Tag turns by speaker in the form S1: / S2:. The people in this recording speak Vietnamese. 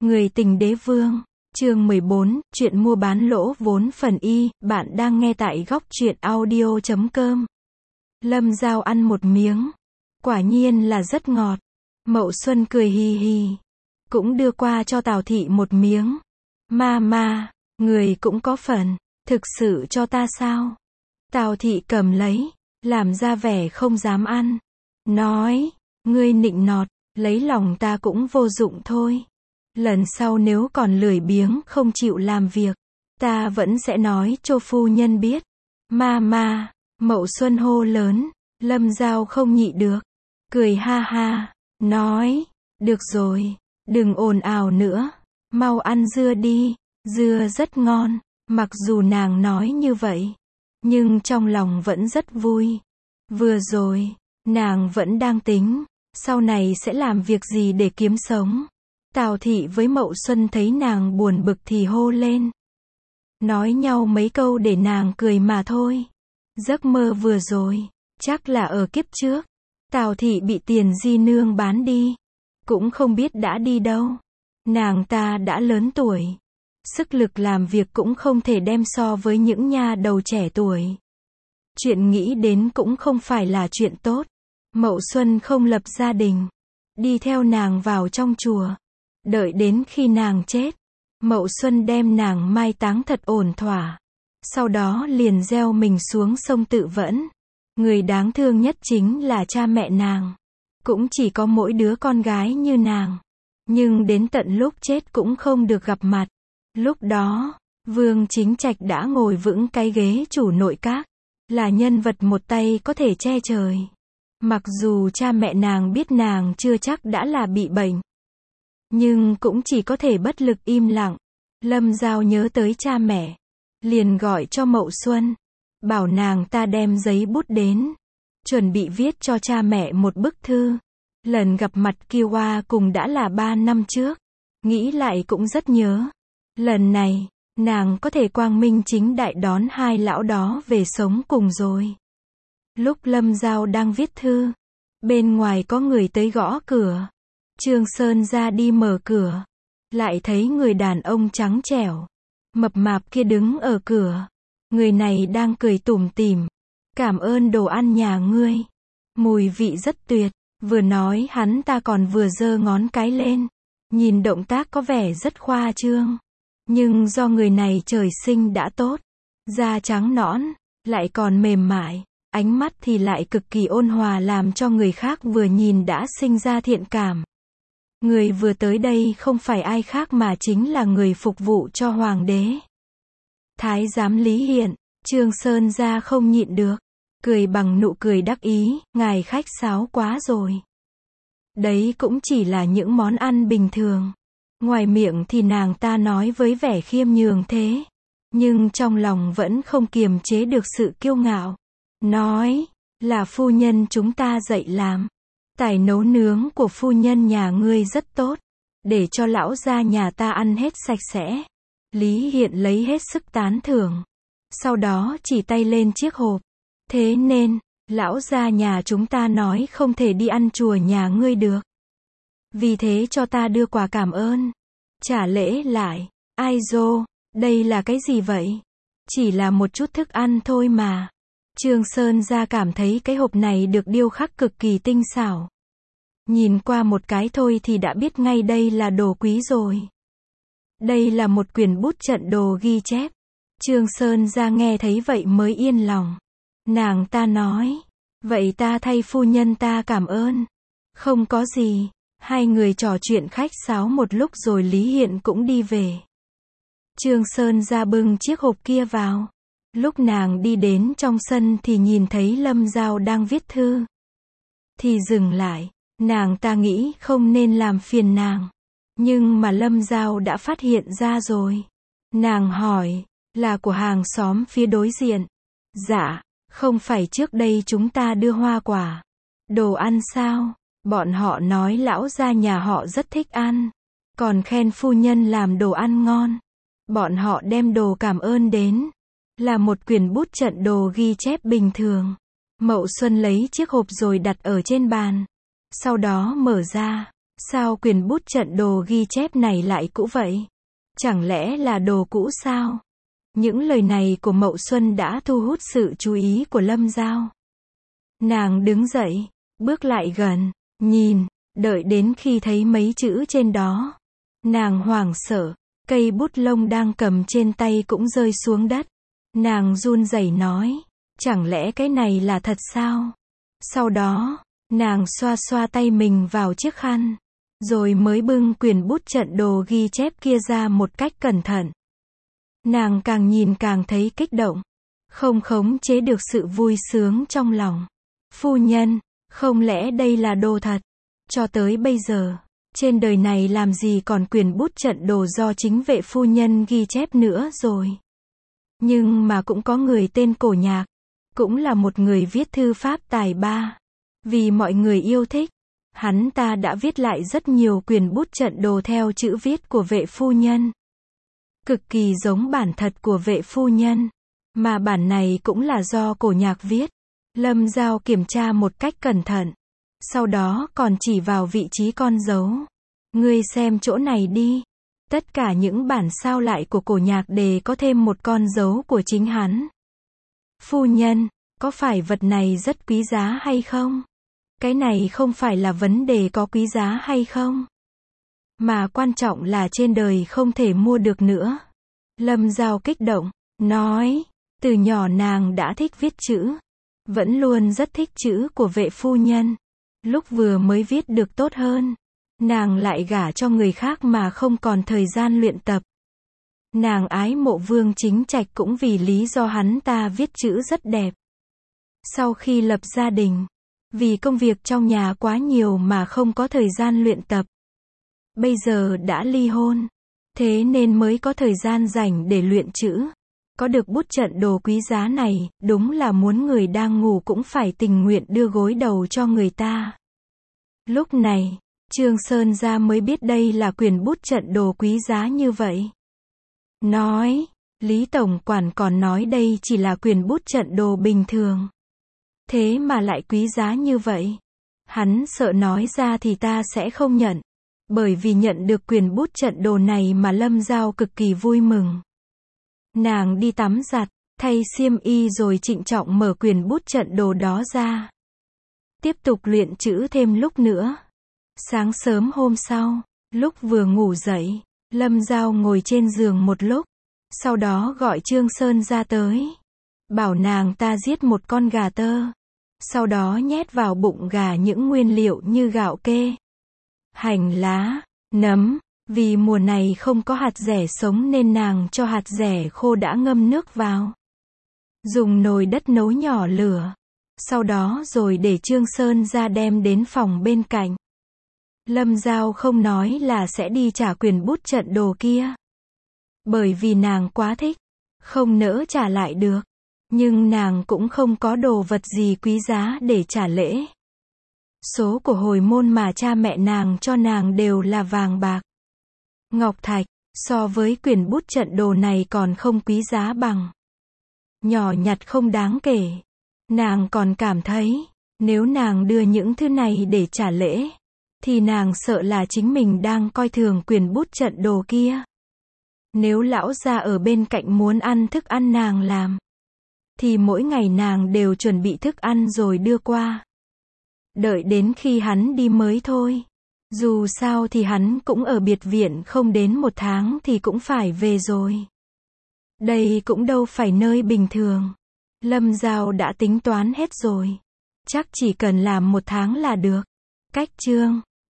S1: Người tình đế vương, chương 14, chuyện mua bán lỗ vốn phần y, bạn đang nghe tại góc truyện audio.com. Lâm Dao ăn một miếng, quả nhiên là rất ngọt. Mậu Xuân cười hì hì, cũng đưa qua cho Tào Thị một miếng. Ma, người cũng có phần, thực sự cho ta sao? Tào Thị cầm lấy, làm ra vẻ không dám ăn. Nói, ngươi nịnh nọt, lấy lòng ta cũng vô dụng thôi. Lần sau nếu còn lười biếng không chịu làm việc, ta vẫn sẽ nói cho phu nhân biết. Ma, Mậu Xuân hô lớn, Lâm Dao không nhịn được, cười ha ha, nói, được rồi, đừng ồn ào nữa, mau ăn dưa đi, dưa rất ngon. Mặc dù nàng nói như vậy, nhưng trong lòng vẫn rất vui. Vừa rồi, nàng vẫn đang tính, sau này sẽ làm việc gì để kiếm sống. Tào Thị với Mậu Xuân thấy nàng buồn bực thì hô lên. Nói nhau mấy câu để nàng cười mà thôi. Giấc mơ vừa rồi, chắc là ở kiếp trước. Tào Thị bị Tiền Di Nương bán đi. Cũng không biết đã đi đâu. Nàng ta đã lớn tuổi. Sức lực làm việc cũng không thể đem so với những nha đầu trẻ tuổi. Chuyện nghĩ đến cũng không phải là chuyện tốt. Mậu Xuân không lập gia đình. Đi theo nàng vào trong chùa. Đợi đến khi nàng chết, Mậu Xuân đem nàng mai táng thật ổn thỏa. Sau đó liền gieo mình xuống sông tự vẫn. Người đáng thương nhất chính là cha mẹ nàng. Cũng chỉ có mỗi đứa con gái như nàng. Nhưng đến tận lúc chết cũng không được gặp mặt. Lúc đó, Vương Chính Trạch đã ngồi vững cái ghế chủ nội các. Là nhân vật một tay có thể che trời. Mặc dù cha mẹ nàng biết nàng chưa chắc đã là bị bệnh. Nhưng cũng chỉ có thể bất lực im lặng. Lâm Dao nhớ tới cha mẹ. Liền gọi cho Mậu Xuân. Bảo nàng ta đem giấy bút đến. Chuẩn bị viết cho cha mẹ một bức thư. Lần gặp mặt kia qua cùng đã là 3 năm trước. Nghĩ lại cũng rất nhớ. Lần này, nàng có thể quang minh chính đại đón hai lão đó về sống cùng rồi. Lúc Lâm Dao đang viết thư, bên ngoài có người tới gõ cửa. Trương Sơn ra đi mở cửa, lại thấy người đàn ông trắng trẻo, mập mạp kia đứng ở cửa. Người này đang cười tủm tỉm, cảm ơn đồ ăn nhà ngươi, mùi vị rất tuyệt. Vừa nói hắn ta còn vừa giơ ngón cái lên, nhìn động tác có vẻ rất khoa trương. Nhưng do người này trời sinh đã tốt, da trắng nõn, lại còn mềm mại, ánh mắt thì lại cực kỳ ôn hòa làm cho người khác vừa nhìn đã sinh ra thiện cảm. Người vừa tới đây không phải ai khác mà chính là người phục vụ cho hoàng đế. Thái giám Lý Hiện. Trương Sơn ra không nhịn được, cười bằng nụ cười đắc ý, ngài khách sáo quá rồi. Đấy cũng chỉ là những món ăn bình thường. Ngoài miệng thì nàng ta nói với vẻ khiêm nhường thế. Nhưng trong lòng vẫn không kiềm chế được sự kiêu ngạo. Nói, là phu nhân chúng ta dạy làm. Tài nấu nướng của phu nhân nhà ngươi rất tốt. Để cho lão gia nhà ta ăn hết sạch sẽ. Lý Hiện lấy hết sức tán thưởng. Sau đó chỉ tay lên chiếc hộp. Thế nên, lão gia nhà chúng ta nói không thể đi ăn chùa nhà ngươi được. Vì thế cho ta đưa quà cảm ơn. Trả lễ lại. Ai dô, đây là cái gì vậy? Chỉ là một chút thức ăn thôi mà. Trương Sơn ra cảm thấy cái hộp này được điêu khắc cực kỳ tinh xảo. Nhìn qua một cái thôi thì đã biết ngay đây là đồ quý rồi. Đây là một quyển bút trận đồ ghi chép. Trương Sơn ra nghe thấy vậy mới yên lòng. Nàng ta nói, vậy ta thay phu nhân ta cảm ơn. Không có gì. Hai người trò chuyện khách sáo một lúc rồi Lý Hiện cũng đi về. Trương Sơn ra bưng chiếc hộp kia vào. Lúc nàng đi đến trong sân thì nhìn thấy Lâm Dao đang viết thư. Thì dừng lại, nàng ta nghĩ không nên làm phiền nàng. Nhưng mà Lâm Dao đã phát hiện ra rồi. Nàng hỏi, là của hàng xóm phía đối diện. Dạ, không phải trước đây chúng ta đưa hoa quả, đồ ăn sao? Bọn họ nói lão gia nhà họ rất thích ăn. Còn khen phu nhân làm đồ ăn ngon. Bọn họ đem đồ cảm ơn đến. Là một quyển bút trận đồ ghi chép bình thường. Mậu Xuân lấy chiếc hộp rồi đặt ở trên bàn. Sau đó mở ra. Sao quyền bút trận đồ ghi chép này lại cũ vậy? Chẳng lẽ là đồ cũ sao? Những lời này của Mậu Xuân đã thu hút sự chú ý của Lâm Dao. Nàng đứng dậy, bước lại gần, nhìn, đợi đến khi thấy mấy chữ trên đó. Nàng hoảng sợ, cây bút lông đang cầm trên tay cũng rơi xuống đất. Nàng run rẩy nói, chẳng lẽ cái này là thật sao? Sau đó, nàng xoa xoa tay mình vào chiếc khăn, rồi mới bưng quyển bút trận đồ ghi chép kia ra một cách cẩn thận. Nàng càng nhìn càng thấy kích động, không khống chế được sự vui sướng trong lòng. Phu nhân, không lẽ đây là đồ thật? Cho tới bây giờ, trên đời này làm gì còn quyển bút trận đồ do chính vệ phu nhân ghi chép nữa rồi. Nhưng mà cũng có người tên Cổ Nhạc, cũng là một người viết thư pháp tài ba. Vì mọi người yêu thích, hắn ta đã viết lại rất nhiều quyển bút trận đồ theo chữ viết của vệ phu nhân. Cực kỳ giống bản thật của vệ phu nhân, mà bản này cũng là do Cổ Nhạc viết. Lâm Dao kiểm tra một cách cẩn thận, sau đó còn chỉ vào vị trí con dấu. Ngươi xem chỗ này đi. Tất cả những bản sao lại của Cổ Nhạc đều có thêm một con dấu của chính hắn. Phu nhân, có phải vật này rất quý giá hay không? Cái này không phải là vấn đề có quý giá hay không, mà quan trọng là trên đời không thể mua được nữa. Lâm Dao kích động, nói, từ nhỏ nàng đã thích viết chữ, vẫn luôn rất thích chữ của vệ phu nhân. Lúc vừa mới viết được tốt hơn, nàng lại gả cho người khác mà không còn thời gian luyện tập. Nàng ái mộ Vương Chính Trạch cũng vì lý do hắn ta viết chữ rất đẹp. Sau khi lập gia đình, vì công việc trong nhà quá nhiều mà không có thời gian luyện tập. Bây giờ đã ly hôn, thế nên mới có thời gian rảnh để luyện chữ. Có được bút trận đồ quý giá này, đúng là muốn người đang ngủ cũng phải tình nguyện đưa gối đầu cho người ta. Lúc này, Trương Sơn Gia mới biết đây là quyển bút trận đồ quý giá như vậy. Nói, Lý Tổng Quản còn nói đây chỉ là quyển bút trận đồ bình thường. Thế mà lại quý giá như vậy. Hắn sợ nói ra thì ta sẽ không nhận. Bởi vì nhận được quyển bút trận đồ này mà Lâm Dao cực kỳ vui mừng. Nàng đi tắm giặt, thay xiêm y rồi trịnh trọng mở quyển bút trận đồ đó ra. Tiếp tục luyện chữ thêm lúc nữa. Sáng sớm hôm sau, lúc vừa ngủ dậy, Lâm Dao ngồi trên giường một lúc. Sau đó gọi Trương Sơn ra tới. Bảo nàng ta giết một con gà tơ. Sau đó nhét vào bụng gà những nguyên liệu như gạo kê, hành lá, nấm. Vì mùa này không có hạt dẻ sống nên nàng cho hạt dẻ khô đã ngâm nước vào. Dùng nồi đất nấu nhỏ lửa. Sau đó rồi để Trương Sơn ra đem đến phòng bên cạnh. Lâm Dao không nói là sẽ đi trả quyển bút trận đồ kia. Bởi vì nàng quá thích, không nỡ trả lại được. Nhưng nàng cũng không có đồ vật gì quý giá để trả lễ. Số của hồi môn mà cha mẹ nàng cho nàng đều là vàng bạc, ngọc thạch, so với quyển bút trận đồ này còn không quý giá bằng. Nhỏ nhặt không đáng kể. Nàng còn cảm thấy, nếu nàng đưa những thứ này để trả lễ, thì nàng sợ là chính mình đang coi thường quyển bút trận đồ kia. Nếu lão gia ở bên cạnh muốn ăn thức ăn nàng làm, thì mỗi ngày nàng đều chuẩn bị thức ăn rồi đưa qua. Đợi đến khi hắn đi mới thôi. Dù sao thì hắn cũng ở biệt viện không đến 1 tháng thì cũng phải về rồi. Đây cũng đâu phải nơi bình thường. Lâm Dao đã tính toán hết rồi. Chắc chỉ cần làm 1 tháng là được. Cách chương